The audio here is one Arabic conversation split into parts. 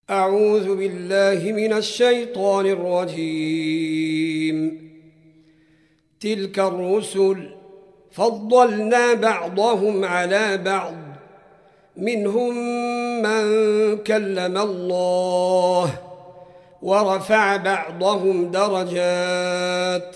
أعوذ بالله من الشيطان الرجيم. تلك الرسل فضلنا بعضهم على بعض، منهم من كلم الله ورفع بعضهم درجات،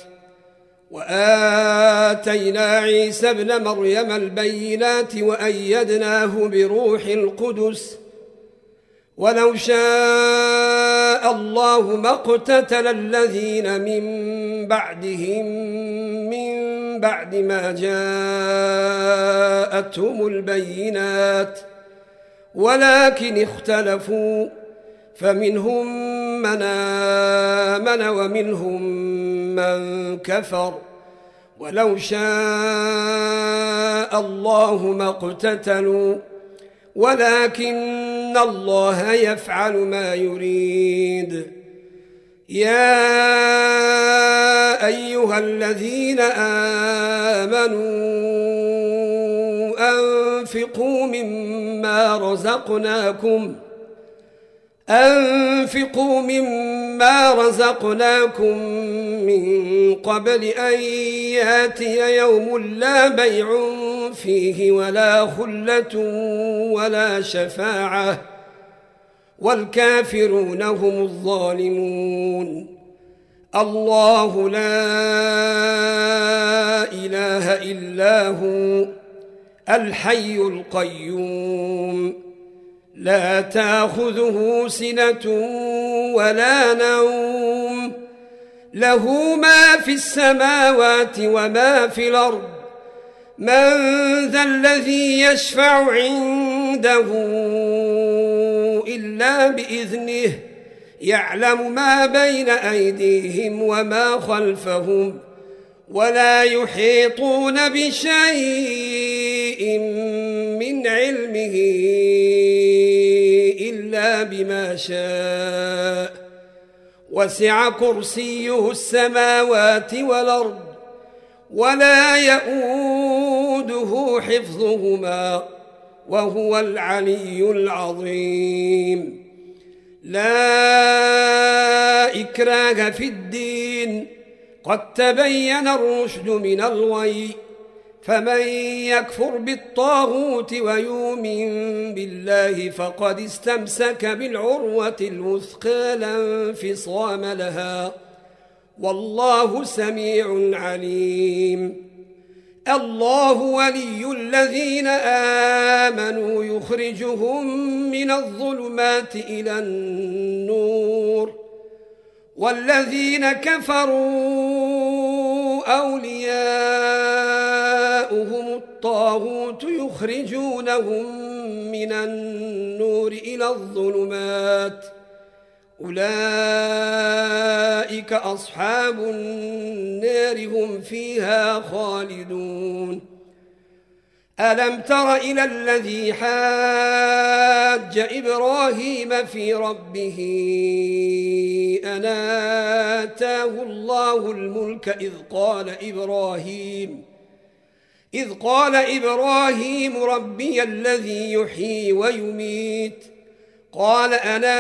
وآتينا عيسى ابن مريم البينات وأيدناه بروح القدس، ولو شاء الله ما اقتتل الذين من بعدهم من بعد ما جاءتهم البينات، ولكن اختلفوا فمنهم من آمن ومنهم من كفر، ولو شاء الله ما اقتتلوا ولكن الله يفعل ما يريد. يا أيها الذين آمنوا أنفقوا مما رزقناكم من قبل أن يأتي يوم لا بيع فيه ولا خلة ولا شفاعة، والكافرون هم الظالمون. الله لا إله إلا هو الحي القيوم، لا تأخذه سنة ولا نوم، له ما في السماوات وما في الأرض. من ذا الذي يشفع عنده إلا بإذنه، يعلم ما بين أيديهم وما خلفهم، ولا يحيطون بشيء من علمه إلا بما شاء، وسع كرسيه السماوات والأرض، ولا يؤوده حفظهما، وهو العلي العظيم. لا إكراه في الدين، قد تبين الرشد من الغي، فمن يكفر بالطاغوت ويؤمن بالله فقد استمسك بالعروة الوثقى لا انفصام لها، والله سميع عليم. الله ولي الذين آمنوا يخرجهم من الظلمات إلى النور، والذين كفروا أولياؤهم الطاغوت يخرجونهم من النور إلى الظلمات، أولئك أصحاب النار هم فيها خالدون. ألم تر إلى الذي حاج إبراهيم في ربه أن آتاه الله الملك إذ قال إبراهيم ربي الذي يحيي ويميت، قال أنا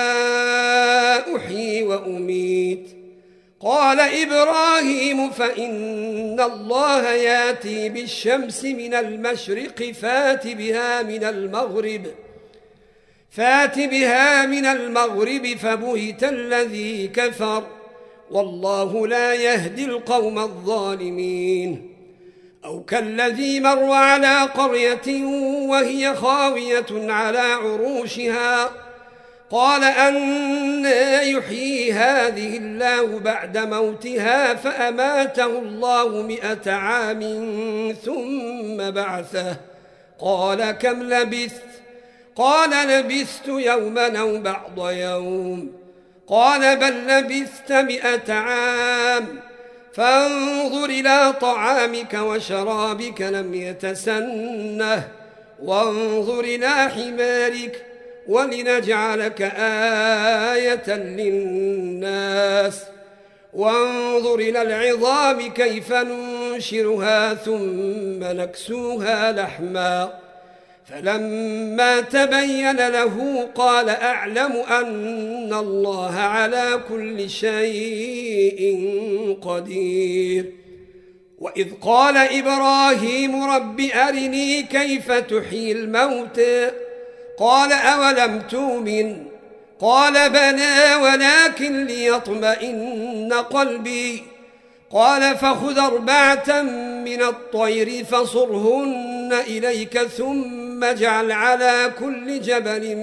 أحيي وأميت. قال إبراهيم فإن الله يأتي بالشمس من المشرق فات بها من المغرب فبهت الذي كفر، والله لا يهدي القوم الظالمين. أو كالذي مر على قرية وهي خاوية على عروشها، قال أنى يحيي هذه الله بعد موتها، فأماته الله 100 عام ثم بعثه، قال كم لبثت؟ قال لبثت يوما أو بعض يوم، قال بل لبثت 100 عام، فانظر إلى طعامك وشرابك لم يتسنه، وانظر إلى حمارك ولنجعلك آية للناس، وانظر إلى العظام كيف ننشرها ثم نكسوها لحما، فلما تبين له قال أعلم أن الله على كل شيء قدير. وإذ قال إبراهيم رب أرني كيف تحيي الموتى قال أولم تؤمن قال بلى ولكن ليطمئن قلبي قال فخذ 4 من الطير فصرهن إليك ثم اجعل على كل جبل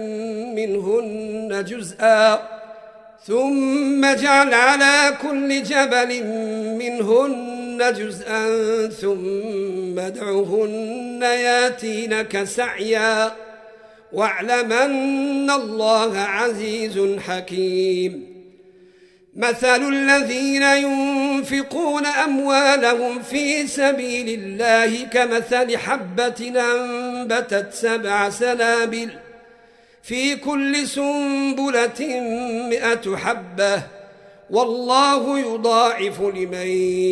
منهن جزءا ثم ادعهن ياتينك سعيا واعلم أن الله عزيز حكيم. مثل الذين ينفقون أموالهم في سبيل الله كمثل حبة أنبتت 7 سنابل في كل سنبلة 100 حبة والله يضاعف لمن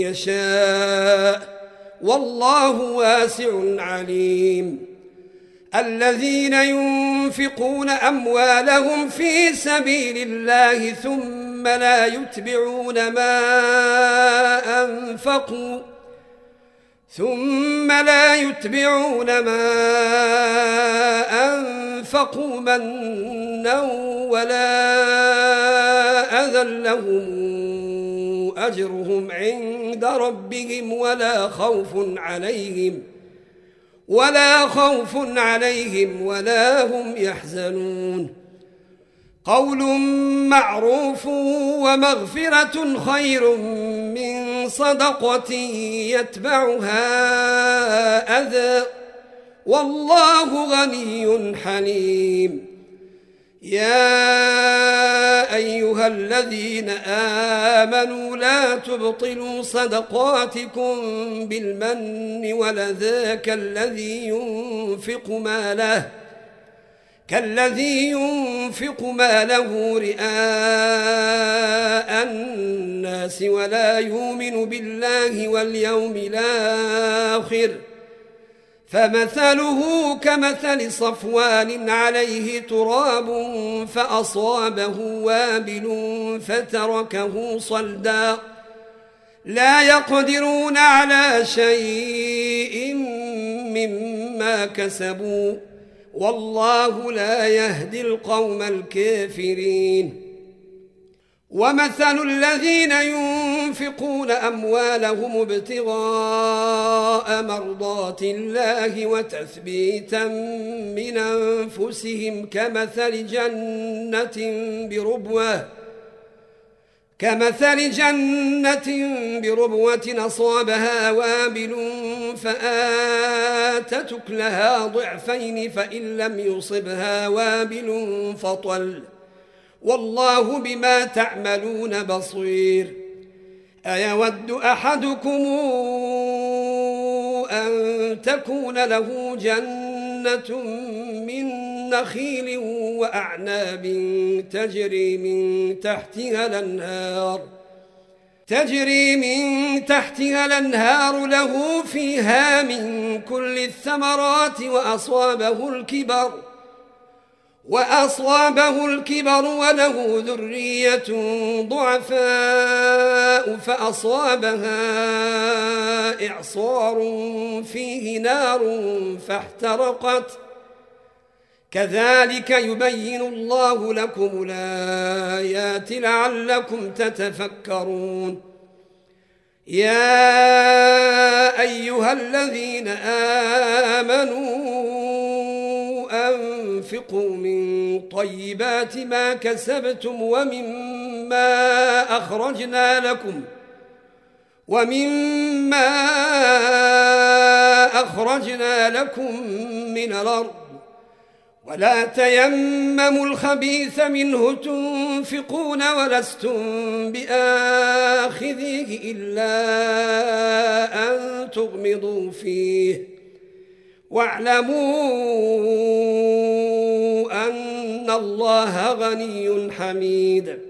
يشاء والله واسع عليم. الذين ينفقون أموالهم في سبيل الله ثم لا يتبعون ما أنفقوا منا ولا أذى لهم أجرهم عند ربهم ولا خوف عليهم ولا هم يحزنون. قول معروف ومغفرة خير من صدقة يتبعها أذى والله غني حليم. يا أيها الذين آمنوا لا تبطلوا صدقاتكم بالمن والأذى كالذي ينفق ماله رئاء الناس ولا يؤمن بالله واليوم الآخر فمثله كمثل صفوان عليه تراب فأصابه وابل فتركه صلدا لا يقدرون على شيء مما كسبوا والله لا يهدي القوم الكافرين. ومثل الذين ينفقون أموالهم ابتغاء مرضات الله وتثبيتا من أنفسهم كمثل جنة بربوة أصابها وابل فآتت أكلها ضعفين فإن لم يصبها وابل فطل والله بما تعملون بصير. أيود أحدكم أن تكون له جنة من نخيل وأعناب تجري من تحتها الأنهار له فيها من كل الثمرات وأصابه الكبر وله ذرية ضعفاء فأصابها إعصار فيه نار فاحترقت كذلك يبين الله لكم الآيات لعلكم تتفكرون. يا أيها الذين آمنوا أنفقوا من طيبات ما كسبتم ومما أخرجنا لكم من الأرض ولا تيمموا الخبيث منه تنفقون ولستم بآخذيه إلا أن تغمضوا فيه واعلموا أن الله غني حميد.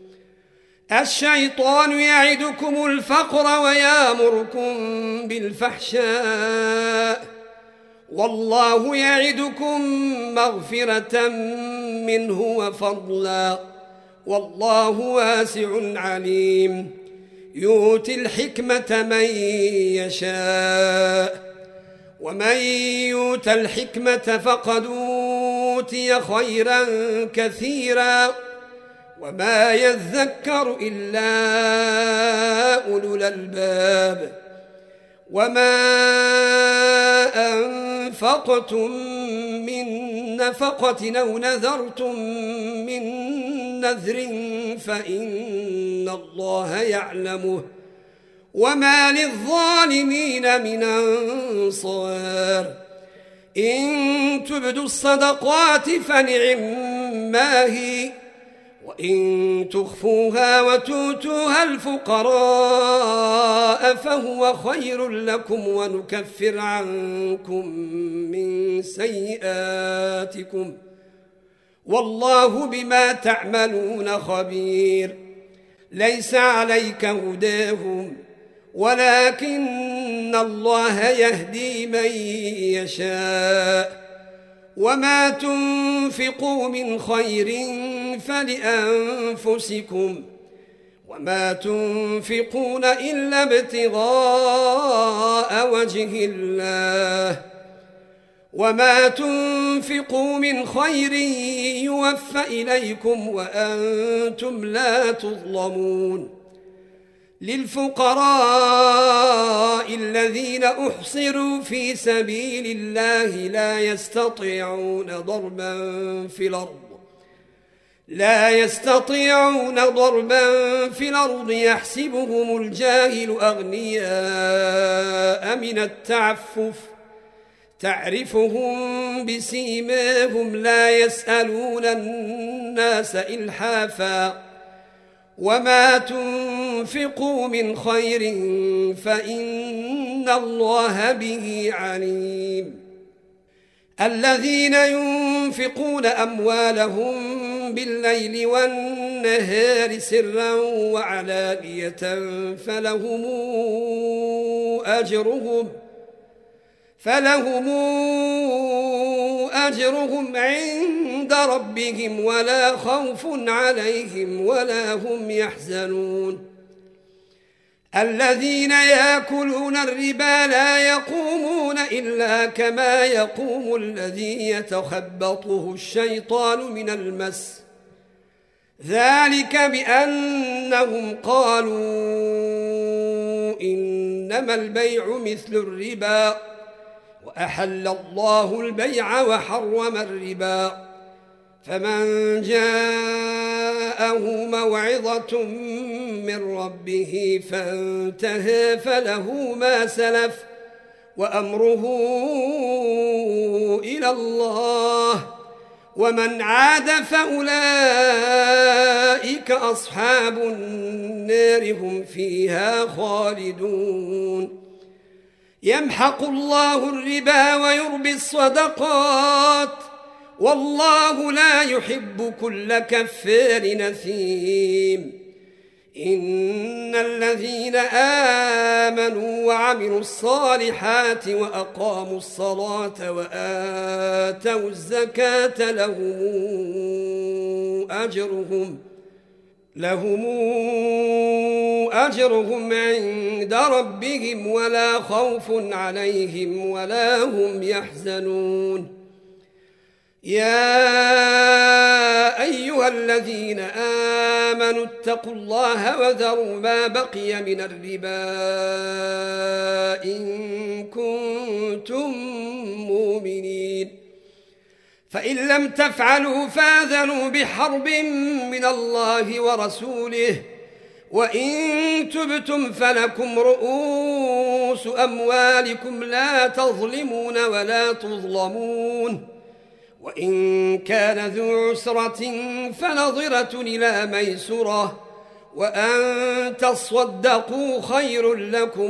الشيطان يعدكم الفقر ويأمركم بالفحشاء والله يعدكم مغفرة منه وفضلا والله واسع عليم يؤتي الحكمة من يشاء ومن يؤت الحكمة فقد أوتي خيرا كثيرا وما يذكر إلا أولو الألباب وما أنفقتم من نفقة أو نذرتم من نذر فإن الله يعلمه وما للظالمين من أنصار إن تبدوا الصدقات فنعما هي وإن تخفوها وتؤتوها الفقراء فهو خير لكم ونكفر عنكم من سيئاتكم والله بما تعملون خبير ليس عليك هداهم ولكن الله يهدي من يشاء وما تنفقوا من خير فلأنفسكم وما تنفقون إلا ابتغاء وجه الله وما تنفقوا من خير يوفى إليكم وأنتم لا تظلمون للفقراء الذين أحصروا في سبيل الله لا يستطيعون ضربا في الأرض يحسبهم الجاهل أغنياء من التعفف تعرفهم بسيماهم لا يسألون الناس إلحافا وما تنفقوا من خير فإن الله به عليم الذين ينفقون أموالهم بالليل والنهار سرا وعلانية فلهم أجرهم عند ربهم ولا خوف عليهم ولا هم يحزنون الذين يأكلون الربا لا يقومون إلا كما يقوم الذي يتخبطه الشيطان من المس ذلك بأنهم قالوا إنما البيع مثل الربا وأحل الله البيع وحرم الربا فمن جاءه موعظة من ربه فانتهى فله ما سلف وأمره إلى الله ومن عاد فأولئك أصحاب النار هم فيها خالدون يمحق الله الربا ويربي الصدقات والله لا يحب كل كفار نثيم إن الذين آمنوا وعملوا الصالحات وأقاموا الصلاة وآتوا الزكاة لهم أجرهم عند ربهم ولا خوف عليهم ولا هم يحزنون يا أيها الذين آمنوا اتقوا الله وذروا ما بقي من الربا إن كنتم مؤمنين فإن لم تفعلوا فآذنوا بحرب من الله ورسوله وإن تبتم فلكم رؤوس أموالكم لا تظلمون ولا تظلمون وإن كان ذو عسرة فنظرة إلى ميسرة وأن تصدقوا خير لكم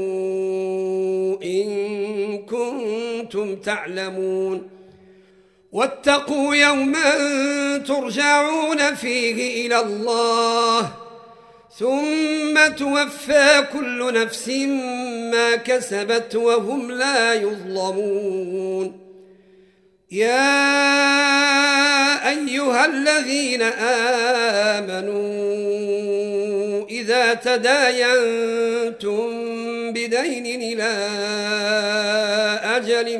إن كنتم تعلمون واتقوا يوما ترجعون فيه إلى الله ثم توفى كل نفس ما كسبت وهم لا يظلمون. يا أيها الذين آمنوا إذا تداينتم بدين إلى أجل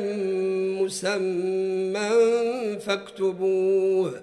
مسمى فاكتبوه،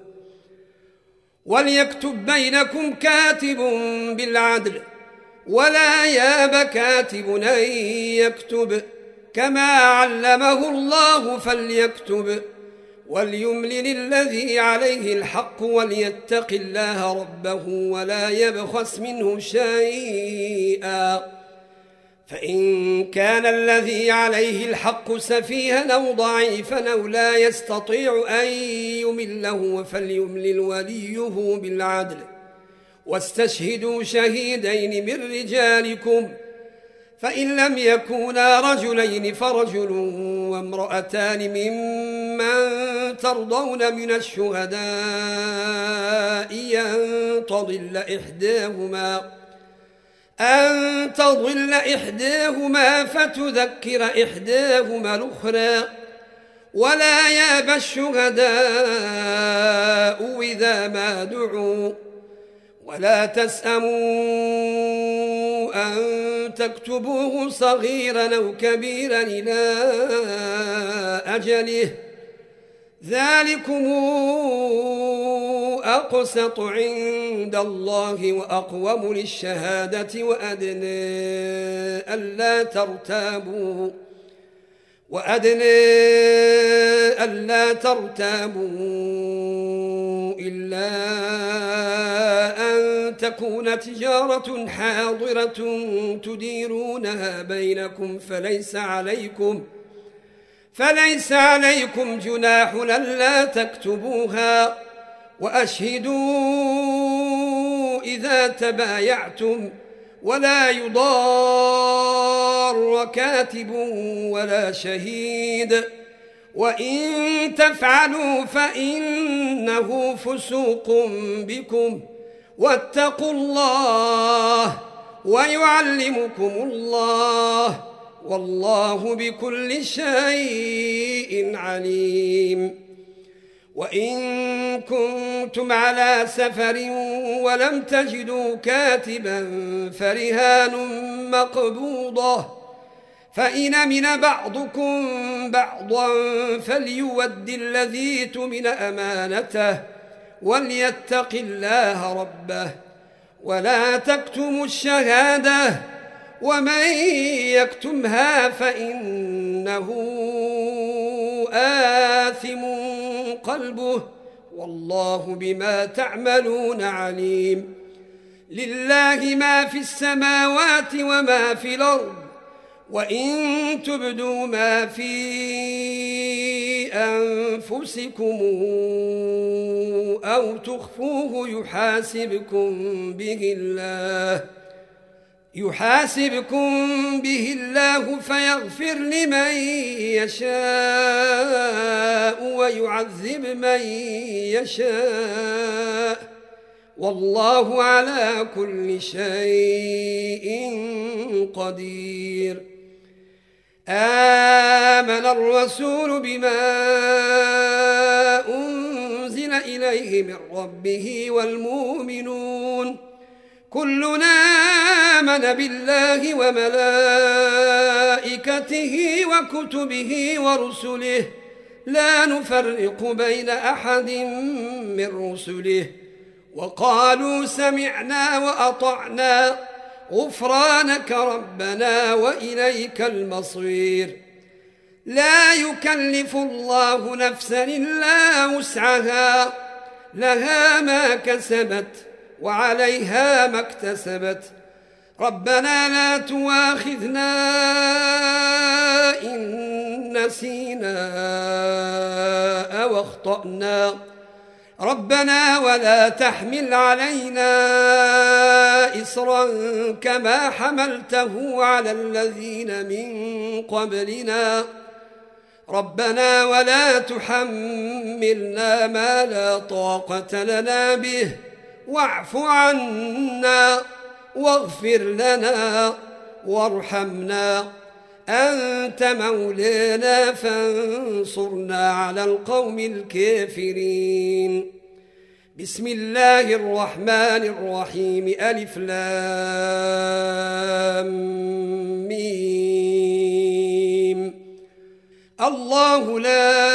وليكتب بينكم كاتب بالعدل، ولا ياب كاتب أن يكتب كما علمه الله فليكتب، وليملل الذي عليه الحق وليتق الله ربه ولا يبخس منه شيئا، فإن كان الذي عليه الحق سفيها أو ضعيفا أو لا يستطيع أن يمله فليملل وليه بالعدل، واستشهدوا شهيدين من رجالكم، فإن لم يكونا رجلين فرجل وامرأتان ممن ترضون من الشهداء أن تضل إحداهما فتذكر إحداهما الأخرى، ولا يابى الشهداء إذا ما دعوا، ولا تسأموا أن تكتبوه صغيرا أو كبيرا إلى أجله، ذلكم أقسط عند الله وأقوم للشهادة وأدنى ألا ترتابوا إلا أن تكون تجارة حاضرة تديرونها بينكم فليس عليكم جناح ألا تكتبوها، وأشهدوا إذا تبايعتم، ولا يضار كاتب ولا شهيد، وإن تفعلوا فإنه فسوق بكم، واتقوا الله ويعلمكم الله، والله بكل شيء عليم. وإن كنتم على سفر ولم تجدوا كاتبا فرهان مقبوضة، فإن أمن بعضكم بعضا فليود الذي اؤتمن أمانته وليتق الله ربه، ولا تكتموا الشهادة، ومن يكتمها فإنه آثم قلبه، والله بما تعملون عليم. لله ما في السماوات وما في الأرض، وإن تبدوا ما في أنفسكم أو تخفوه يحاسبكم به الله فيغفر لمن يشاء ويعذب من يشاء، والله على كل شيء قدير. آمن الرسول بما أنزل إليه من ربه والمؤمنون كلنا آمن بالله وملائكته وكتبه ورسله لا نفرق بين أحد من رسله، وقالوا سمعنا وأطعنا غفرانك ربنا وإليك المصير. لا يكلف الله نفسا إلا وسعها، لها ما كسبت وعليها ما اكتسبت. ربنا لا تواخذنا إن نسينا أو أخطأنا، ربنا ولا تحمل علينا إصرا كما حملته على الذين من قبلنا، ربنا ولا تحملنا ما لا طاقة لنا به واعف عنا واغفر لنا وارحمنا، أنت مولانا فانصرنا على القوم الكافرين. بسم الله الرحمن الرحيم. ألف لام ميم. الله لا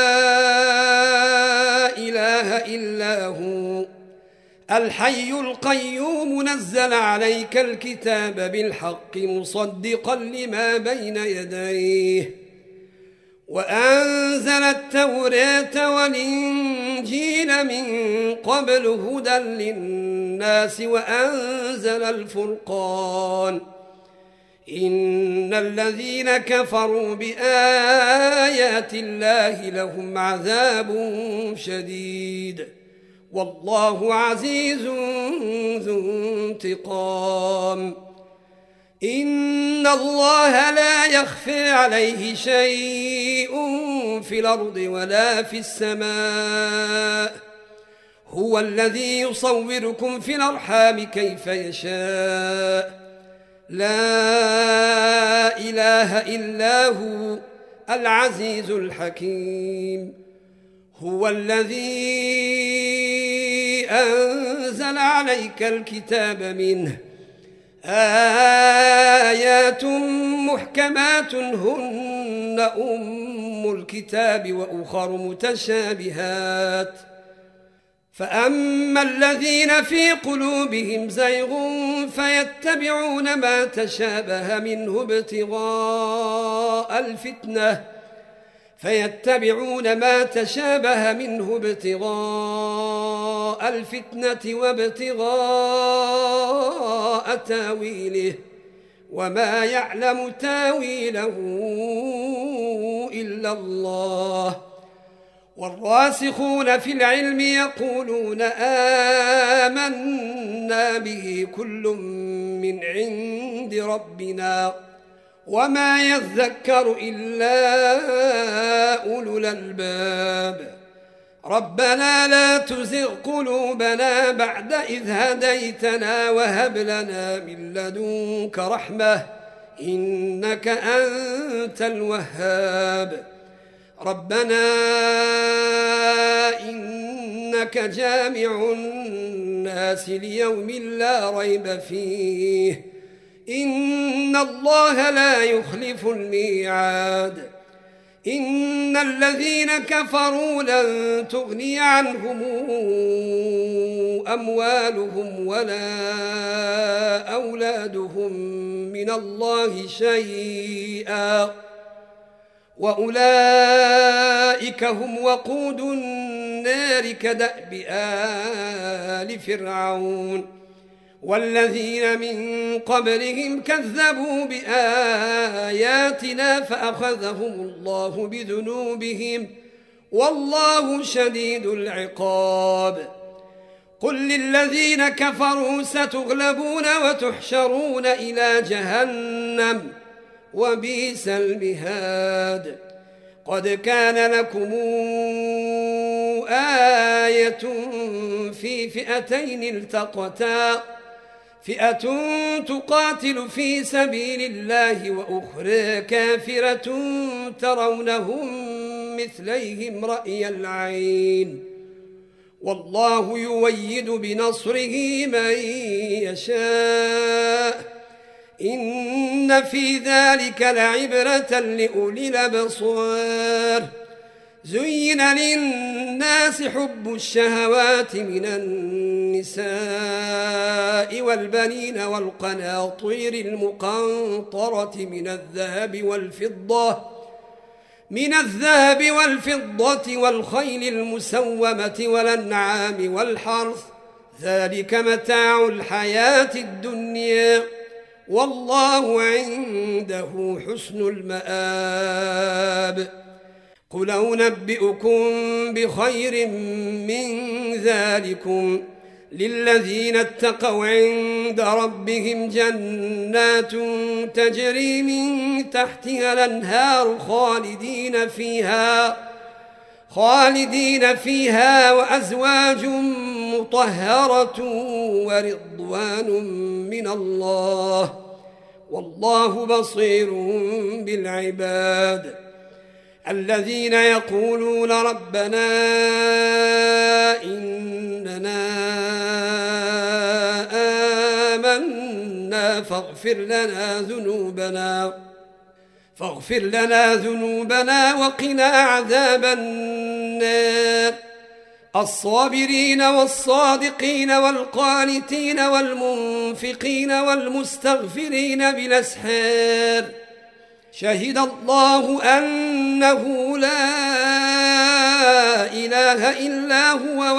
إله إلا هو الحي القيوم، نزل عليك الكتاب بالحق مصدقا لما بين يديه، وأنزل التوراة والإنجيل من قبل هدى للناس، وأنزل الفرقان. إن الذين كفروا بآيات الله لهم عذاب شديد، والله عزيز ذو انتقام. إن الله لا يخفى عليه شيء في الأرض ولا في السماء، هو الذي يصوركم في الأرحام كيف يشاء، لا إله إلا هو العزيز الحكيم. هو الذي أنزل عليك الكتاب منه آيات محكمات هن أم الكتاب وأخر متشابهات، فأما الذين في قلوبهم زيغ فيتبعون ما تشابه منه ابتغاء الفتنة وابتغاء تاويله، وما يعلم تاويله إلا الله. والراسخون في العلم يقولون آمنا به كل من عند ربنا، وما يذكر إلا أولو الألباب. ربنا لا تزغ قلوبنا بعد إذ هديتنا، وهب لنا من لدنك رحمة إنك أنت الوهاب. ربنا إنك جامع الناس ليوم لا ريب فيه، إن الله لا يخلف الميعاد. إن الذين كفروا لن تغني عنهم أموالهم ولا أولادهم من الله شيئا، وأولئك هم وقود النار كدأب آل فرعون. والذين من قبلهم كذبوا بآياتنا فأخذهم الله بذنوبهم، والله شديد العقاب. قل للذين كفروا ستغلبون وتحشرون إلى جهنم، وبئس المهاد. قد كان لكم آية في فئتين التقتا، فئة تقاتل في سبيل الله وأخرى كافرة ترونهم مثليهم رأي العين، والله يؤيد بنصره من يشاء. إن في ذلك لعبرة لأولي الأبصار. زين للناس حب الشهوات من النساء والبنين والقناطير المقنطرة من الذهب والفضة والخيل المسومة والأنعام والحرث، ذلك متاع الحياة الدنيا، والله عنده حسن المآب. قل أنبئكم بخير من ذلكم للذين اتقوا عند ربهم جنات تجري من تحتها الأنهار خالدين فيها وأزواج مطهرة ورضوان من الله والله بصير بالعباد الذين يقولون ربنا إننا آمنا فاغفر لنا ذنوبنا وقنا عذاب النار الصابرين والصادقين والقانتين والمنفقين والمستغفرين بالأسحار شهد الله أنه لا إله إلا هو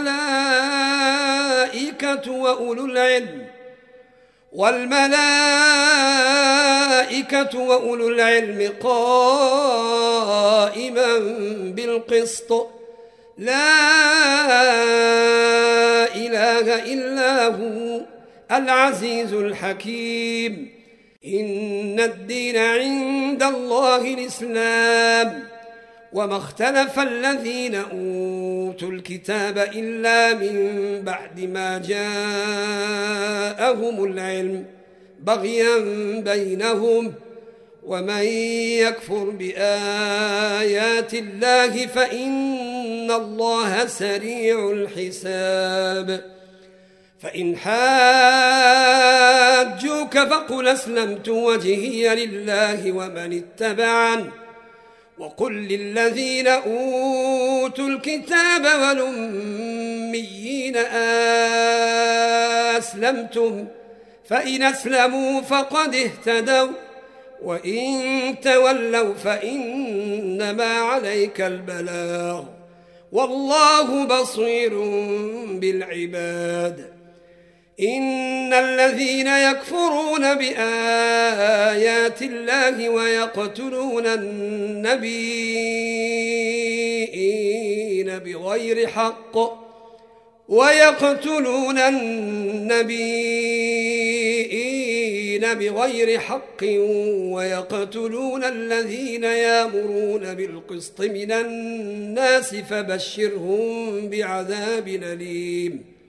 والملائكة وأولو العلم قائما بالقسط لا إله إلا هو العزيز الحكيم إن الدين عند الله الإسلام وما اختلف الذين أوتوا الكتاب إلا من بعد ما جاءهم العلم بغيا بينهم ومن يكفر بآيات الله فإن الله سريع الحساب فإن حاجوك فقل أسلمت وجهي لله ومن اتبعن وقل للذين أوتوا الكتاب والأميين أسلمتم فإن أسلموا فقد اهتدوا وإن تولوا فإنما عليك البلاغ والله بصير بالعباد إن الذين يكفرون بآيات الله ويقتلون النبيين بغير حق ويقتلون الذين يأمرون بالقسط من الناس فبشرهم بعذاب أليم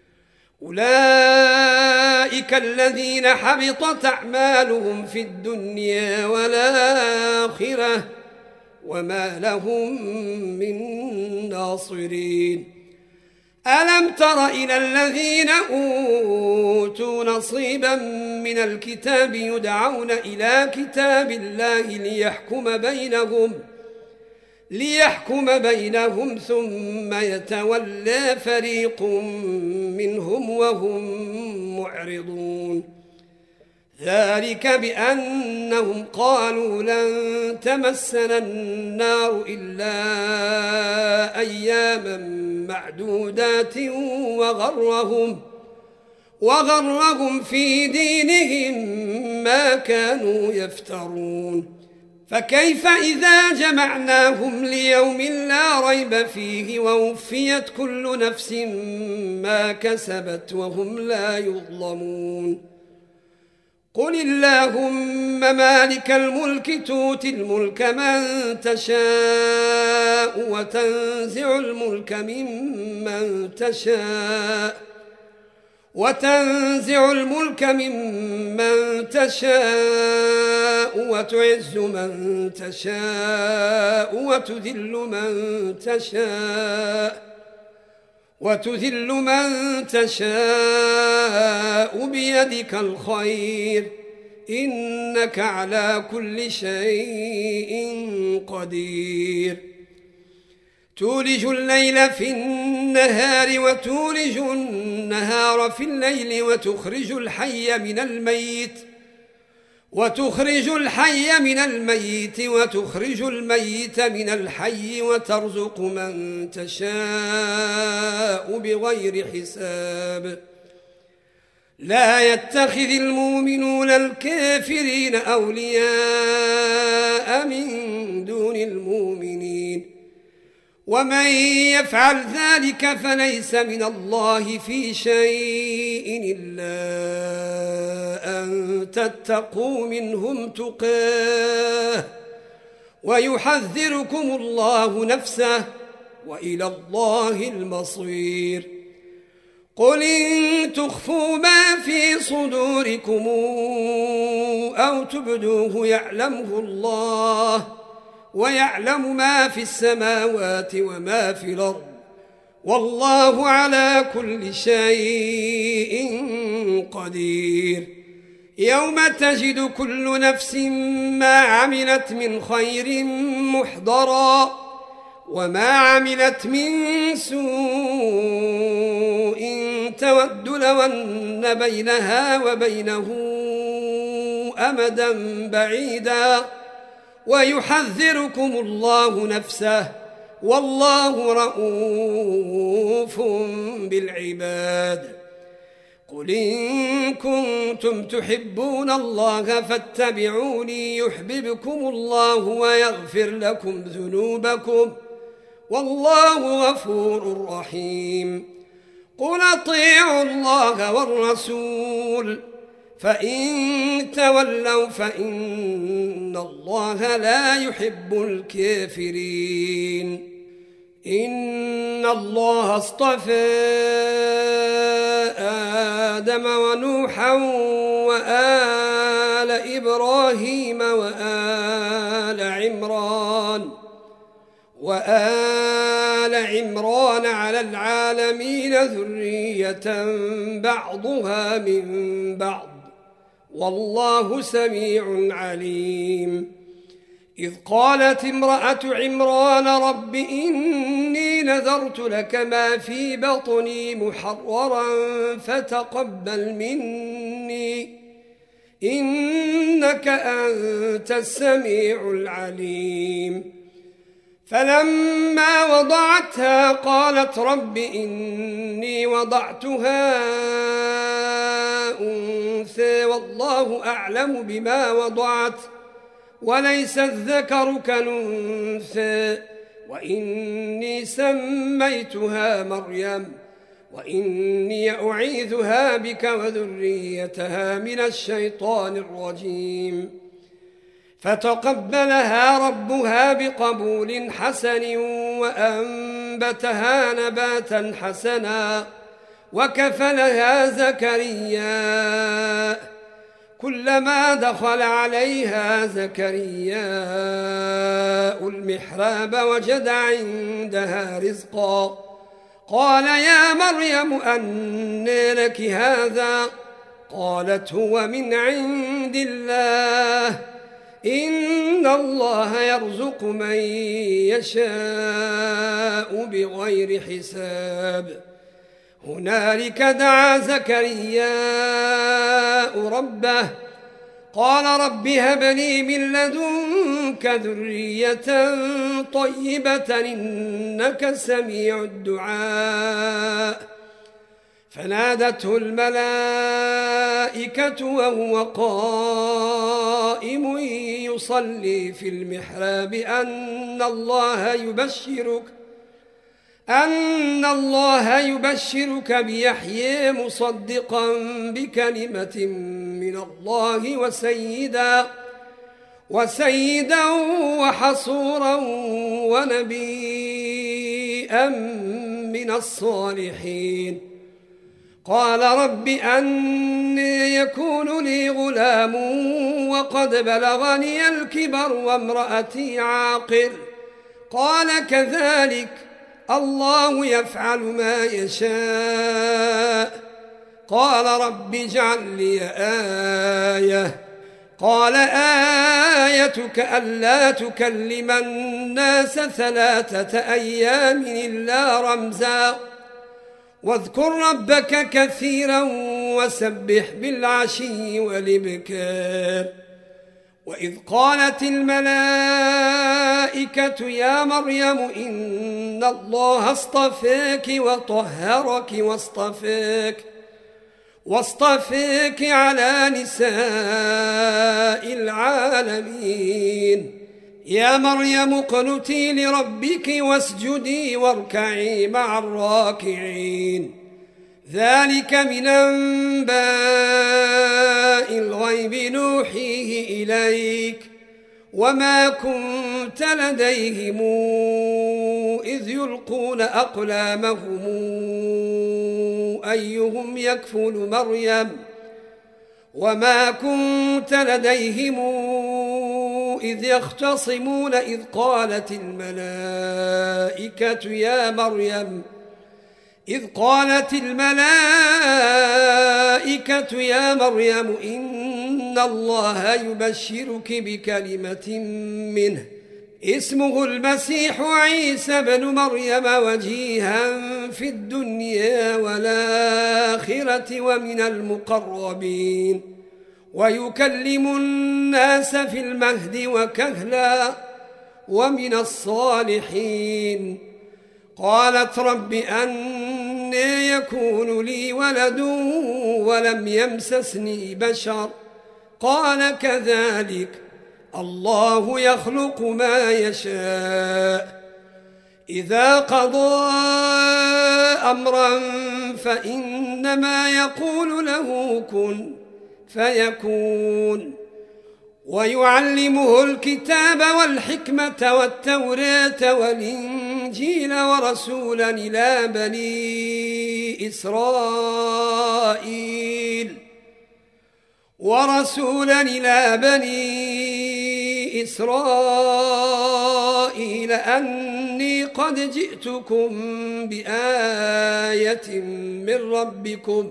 أولئك الذين حبطت أعمالهم في الدنيا والآخرة وما لهم من ناصرين ألم تر إلى الذين أوتوا نصيبا من الكتاب يدعون إلى كتاب الله ليحكم بينهم ثم يتولى فريق منهم وهم معرضون ذلك بأنهم قالوا لن تمسنا النار إلا أياما معدودات وغرهم في دينهم ما كانوا يفترون فكيف إذا جمعناهم ليوم لا ريب فيه ووفيت كل نفس ما كسبت وهم لا يظلمون قل اللهم مالك الملك تؤتي الملك من تشاء وتنزع الملك ممن تشاء وتعز من تشاء وتذل من تشاء بيدك الخير إنك على كل شيء قدير تولج الليل في النهار وتولج النهار في الليل وتخرج الحي من الميت وتخرج الميت من الحي وترزق من تشاء بغير حساب لا يتخذ المؤمنون الكافرين أولياء من دون المؤمنين ومن يفعل ذلك فليس من الله في شيء إلا أن تتقوا منهم تقاه ويحذركم الله نفسه وإلى الله المصير قل إن تخفوا ما في صدوركم أو تبدوه يعلمه الله، ويعلم ما في السماوات وما في الأرض، والله على كل شيء قدير. يوم تجد كل نفس ما عملت من خير محضرا، وما عملت من سوء تود لو أن بينها وبينه أمدا بعيدا، ويحذركم الله نفسه، والله رؤوف بالعباد. قل إن كنتم تحبون الله فاتبعوني يحببكم الله ويغفر لكم ذنوبكم، والله غفور رحيم. قل اطيعوا الله والرسول، فإن تولوا فإن الله لا يحب الكافرين. إن الله اصطفى آدم ونوحا وآل إبراهيم وآل عمران على العالمين ذرية بعضها من بعض، والله سميع عليم. إذ قالت امرأة عمران رب إني نذرت لك ما في بطني محررا فتقبل مني إنك أنت السميع العليم. فلما وضعتها قالت رب إني وضعتها أنثى والله أعلم بما وضعت وليس الذكر كالأنثى، وإني سميتها مريم وإني أعيذها بك وذريتها من الشيطان الرجيم. فتقبلها ربها بقبول حسن وأنبتها نباتا حسنا، وكفلها زكريا. كلما دخل عليها زكرياء المحراب وجد عندها رزقا، قال يا مريم أنى لك هذا؟ قالت هو من عند الله، إن الله يرزق من يشاء بغير حساب. هنالك دعا زكرياء ربه قال رب هب لي من لدنك ذرية طيبة إنك سميع الدعاء. فنادته الملائكة وهو قائم يصلي في المحراب أن الله يبشرك بيحيى مصدقا بكلمة من الله وسيدا وحصورا ونبيا من الصالحين. قال رب أنى يكون لي غلام وقد بلغني الكبر وامرأتي عاقر؟ قال كذلك الله يفعل ما يشاء. قال رب اجعل لي آية. قال آيتك ألا تكلم الناس 3 أيام إلا رمزا، واذكر ربك كثيرا وسبح بالعشي والإبكار. وإذ قالت الملائكة يا مريم إن الله اصطفاك وطهرك واصطفاك على نساء العالمين. يا مريم اقنتي لربك واسجدي واركعي مع الراكعين. ذلك من أنباء الغيب نوحيه إليك وما كنت لديهم إذ يلقون أقلامهم أيهم يكفل مريم وما كنت لديهم إذ يختصمون إذ قالت الملائكة يا مريم إن الله يبشرك بكلمة منه اسمه المسيح عيسى بن مريم وجيها في الدنيا والآخرة ومن المقربين ويكلم الناس في المهد وكهلا ومن الصالحين. قالت رب أنى يكون لي ولد ولم يمسسني بشر قال كذلك الله يخلق ما يشاء إذا قضى أمرا فإنما يقول له كن فيكون. ويعلمه الكتاب والحكمة والتوراة والإنجيل ورسولا إلى بني إسرائيل أني قد جئتكم بآية من ربكم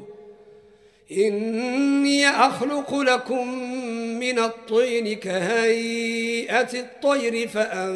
إني أخلق لكم من الطين كهيئة الطير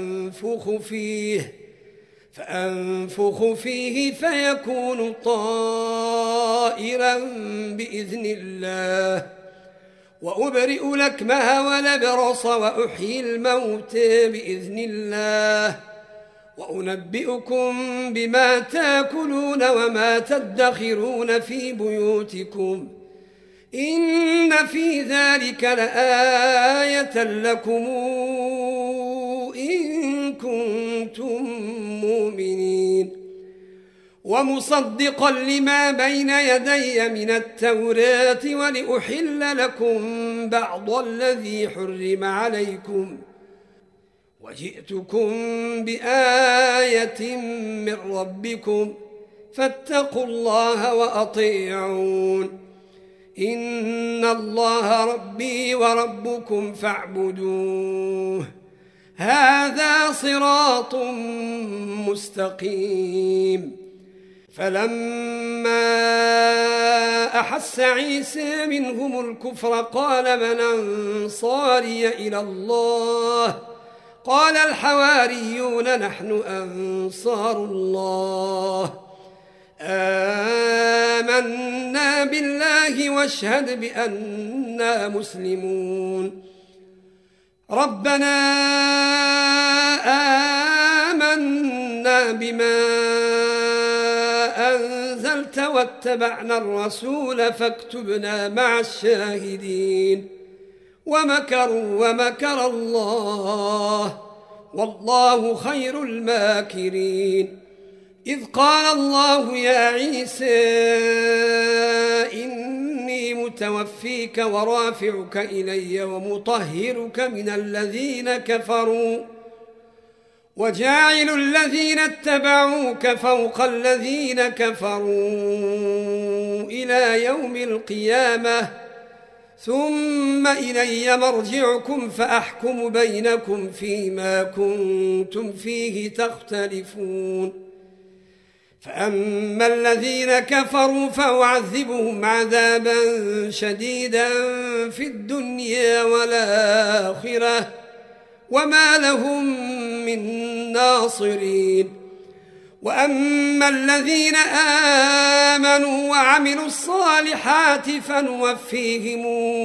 فأنفخ فيه فيكون طائرا بإذن الله وأبرئ الأكمه والأبرص وأحيي الموتى بإذن الله وأنبئكم بما تأكلون وما تدخرون في بيوتكم إن في ذلك لآية لكم إن كنتم مؤمنين. ومصدقا لما بين يدي من التوراة ولأحل لكم بعض الذي حرم عليكم وجئتكم بآية من ربكم فاتقوا الله وأطيعون إن الله ربي وربكم فاعبدوه هذا صراط مستقيم. فلما أحس عيسى منهم الكفر قال من أنصاري إلى الله قال الحواريون نحن أنصار الله آمنا بالله واشهد بأننا مسلمون. ربنا آمنا بما أنزلت واتبعنا الرسول فاكتبنا مع الشاهدين. ومكروا ومكر الله والله خير الماكرين. إذ قال الله يا عيسى إني متوفيك ورافعك إلي ومطهرك من الذين كفروا وجاعل الذين اتبعوك فوق الذين كفروا إلى يوم القيامة ثم إلي مرجعكم فأحكم بينكم فيما كنتم فيه تختلفون. فأما الذين كفروا فأعذبهم عذابا شديدا في الدنيا والآخرة وما لهم من ناصرين. وأما الذين آمنوا وعملوا الصالحات فنوفيهم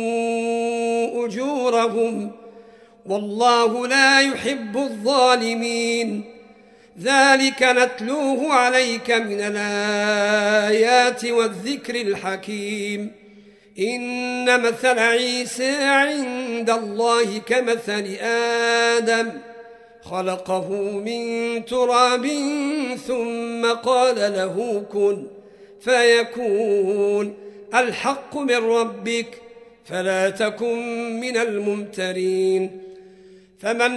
أجورهم والله لا يحب الظالمين. ذلك نتلوه عليك من الآيات والذكر الحكيم. إن مثل عيسى عند الله كمثل آدم خلقه من تراب ثم قال له كن فيكون. الحق من ربك فلا تكن من الممترين. فمن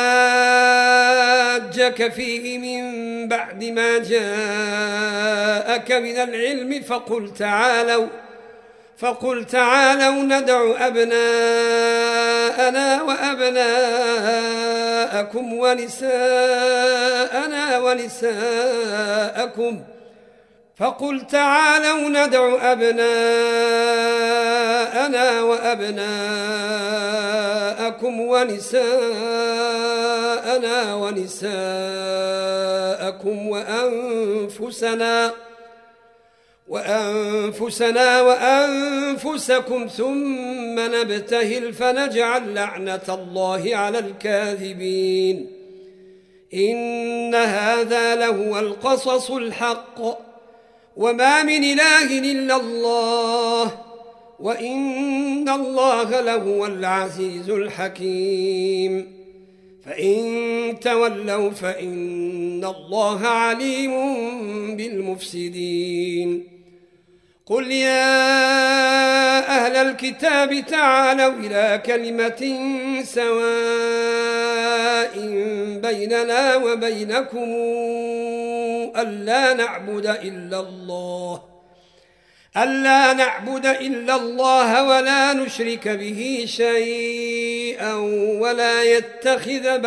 حاجك فيه من بعد ما جاءك من العلم فقل تعالوا ندع أبناءنا وأبناءكم ونساءنا ونساءكم وأنفسنا وأنفسكم ثم نبتهل فنجعل لعنة الله على الكاذبين. إن هذا لهو القصص الحق وما من إله إلا الله وإن الله لهو العزيز الحكيم. فإن تولوا فإن الله عليم بالمفسدين. قل يا أهل الكتاب تعالوا إلى كلمة سواء بيننا وبينكم ألا نعبد إلا الله ولا نشرك به شيئا ولا يتخذ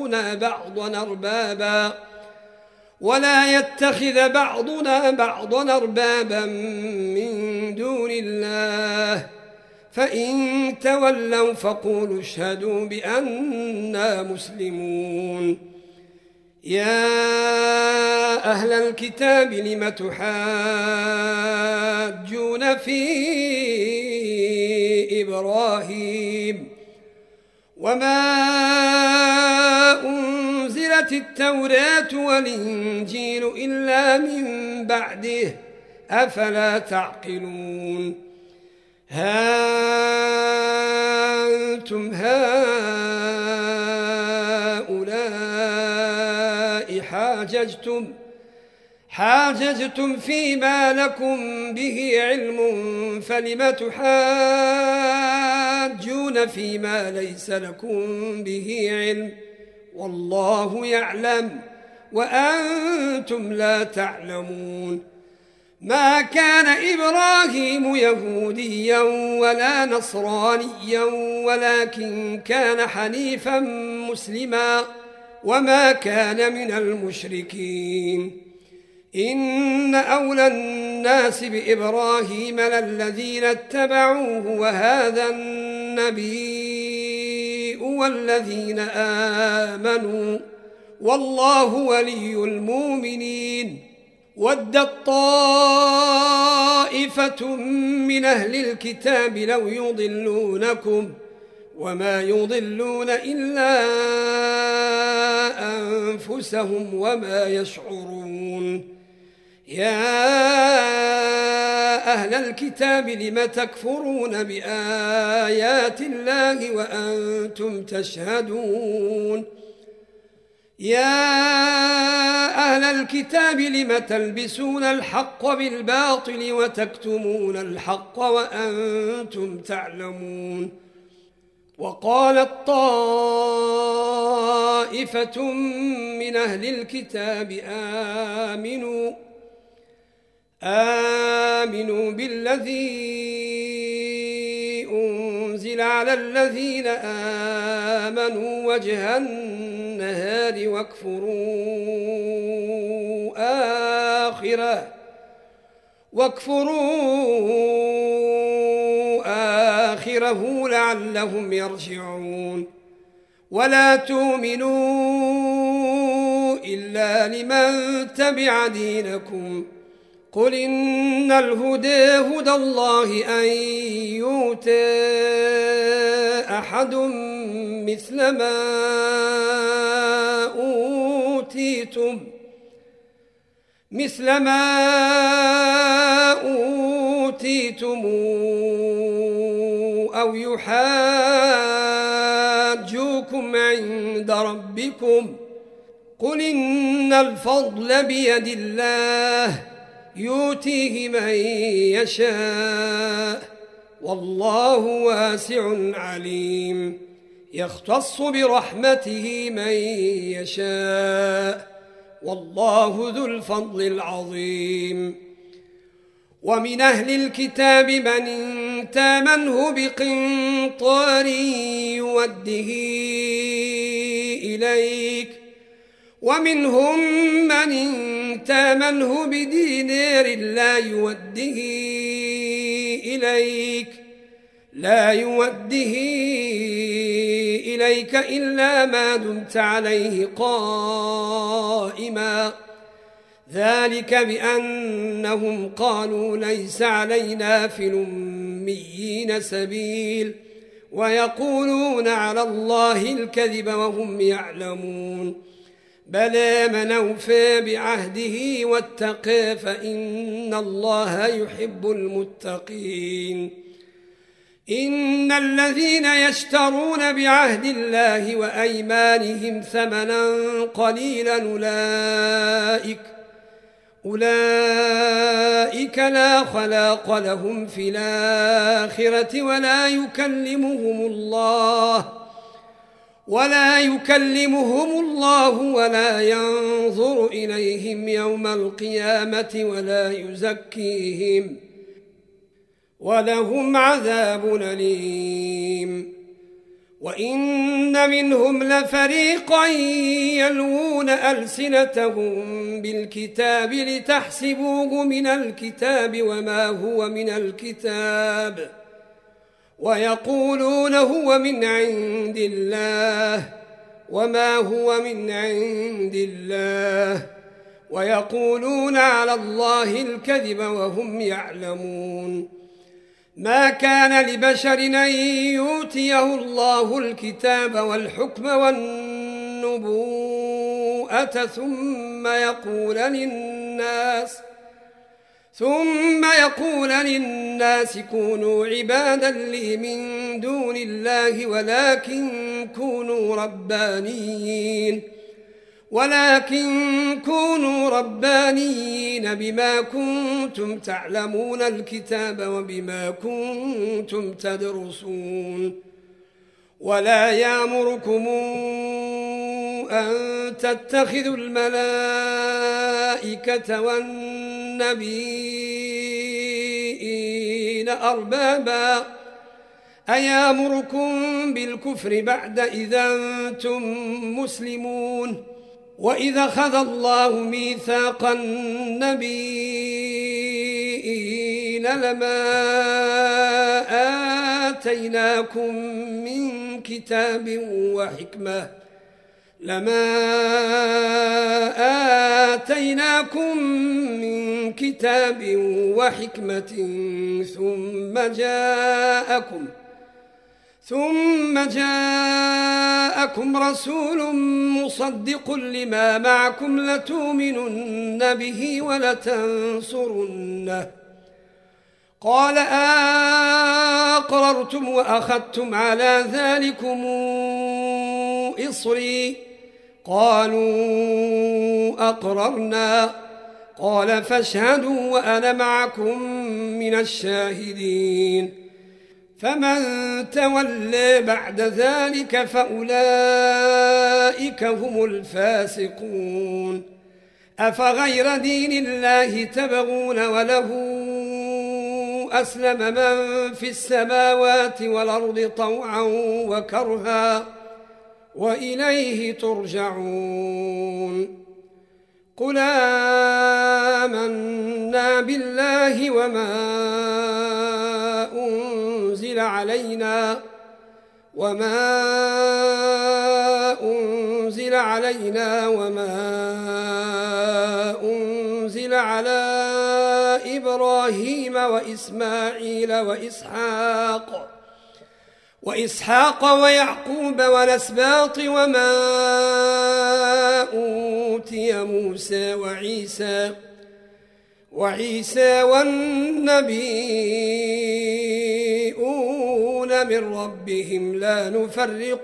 بعضنا بعضا أربابا من دون الله. فإن تولوا فقولوا اشهدوا بأننا مسلمون. يا أهل الكتاب لم تحاجون في إبراهيم وما أنزلت التوراة والإنجيل إلا من بعده أفلا تعقلون. ها أنتم هؤلاء حاججتم فيما لكم به علم فلم تحاجون فيما ليس لكم به علم والله يعلم وأنتم لا تعلمون. ما كان إبراهيم يهوديا ولا نصرانيا ولكن كان حنيفا مسلما وما كان من المشركين. إن أولى الناس بإبراهيم للذين اتبعوه وهذا النبي والذين آمنوا والله ولي المؤمنين. ودت طائفة من أهل الكتاب لو يضلونكم وما يضلون إلا أنفسهم وما يشعرون. يا أهل الكتاب لم تكفرون بآيات الله وأنتم تشهدون. يا أهل الكتاب لم تلبسون الحق بالباطل وتكتمون الحق وأنتم تعلمون. وقالت طائفة من أهل الكتاب آمنوا بالذي أنزل على الذين آمنوا وجه النهار واكفروا آخره لعلهم يرجعون. ولا تؤمنوا إلا لمن تبع دينكم. قل إن الهدى هدى الله أن يؤتى أحد مثل ما أوتيتم أو يحاجوكم عند ربكم. قل إن الفضل بيد الله يؤتيه من يشاء والله واسع عليم. يختص برحمته من يشاء والله ذو الفضل العظيم ومن أهل الكتاب من تامنه بقنطار يوده إليك ومنهم من تامنه بدينار لا يوده إليك إلا ما دمت عليه قائما ذلك بأنهم قالوا ليس علينا في الأميين سبيل ويقولون على الله الكذب وهم يعلمون بلى من أوفى بعهده واتقى فإن الله يحب المتقين إن الذين يشترون بعهد الله وأيمانهم ثمنا قليلا أولئك لا خلاق لهم في الآخرة ولا يكلمهم الله ولا ينظر إليهم يوم القيامة ولا يزكيهم ولهم عذاب أليم وإن منهم لفريقا يلوون ألسنتهم بالكتاب لتحسبوه من الكتاب وما هو من الكتاب ويقولون هو من عند الله وما هو من عند الله ويقولون على الله الكذب وهم يعلمون ما كان لبشر أن يؤتيه الله الكتاب والحكم والنبوءة ثم يقول للناس كونوا عبادا لي من دون الله ولكن كونوا ربانيين بما كنتم تعلمون الكتاب وبما كنتم تدرسون ولا يأمركم أن تتخذوا الملائكة والنبيين أربابا أيامركم بالكفر بعد إذا أنتم مسلمون وإذا أخذ الله ميثاق النبيين لما آتيناكم من كتاب وحكمة ثم جاءكم رسول مصدق لما معكم لتؤمنن به ولتنصرنه قال أقررتم وأخذتم على ذلكم إصري قالوا أقررنا قال فاشهدوا وأنا معكم من الشاهدين فمن تولى بعد ذلك فأولئك هم الفاسقون أفغير دين الله تبغون وله أسلم من في السماوات والأرض طوعا وكرها وإليه ترجعون قل آمنا بالله وما أنزل علينا وما أنزل على إبراهيم وإسماعيل وإسحاق ويعقوب والأسباط وما أوتي موسى وعيسى والنبيون من ربهم لا نفرق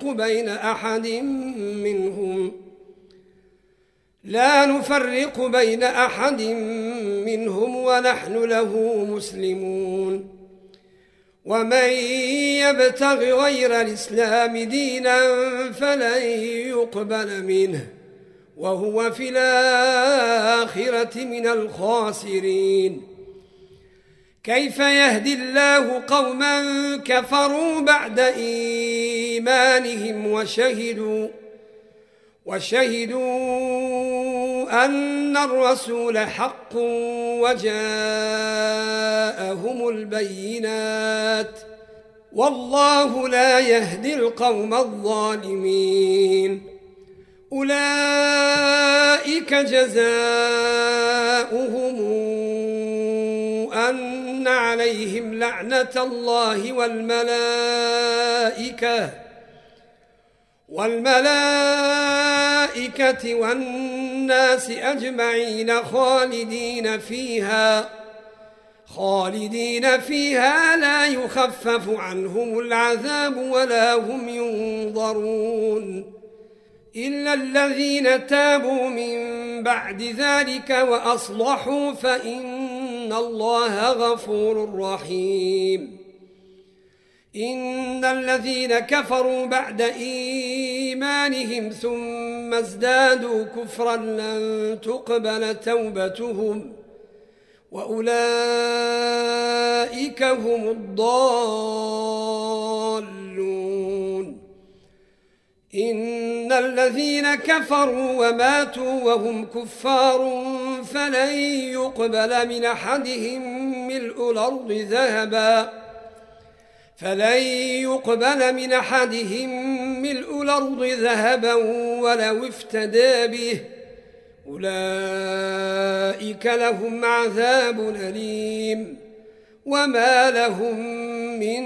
بين أحد منهم ونحن له مسلمون ومن يبتغ غير الإسلام دينا فلن يقبل منه وهو في الآخرة من الخاسرين. كيف يهدي الله قوما كفروا بعد إيمانهم وشهدوا أن الرسول حق وجاءهم البينات والله لا يهدي القوم الظالمين. أولئك جزاؤهم أن عليهم لعنة الله والملائكة والناس أجمعين خالدين فيها لا يخفف عنهم العذاب ولا هم ينظرون إلا الذين تابوا من بعد ذلك وأصلحوا فإن الله غفور رحيم. إن الذين كفروا بعد إيمانهم ثم ازدادوا كفرا لن تقبل توبتهم وأولئك هم الضالون. إن الذين كفروا وماتوا وهم كفار فلن يقبل من أحدهم ملء الأرض ذهبا ولو افتدى به أولئك لهم عذاب أليم وما لهم من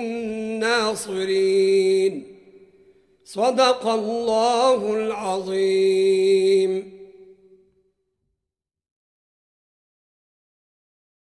ناصرين. صدق الله العظيم.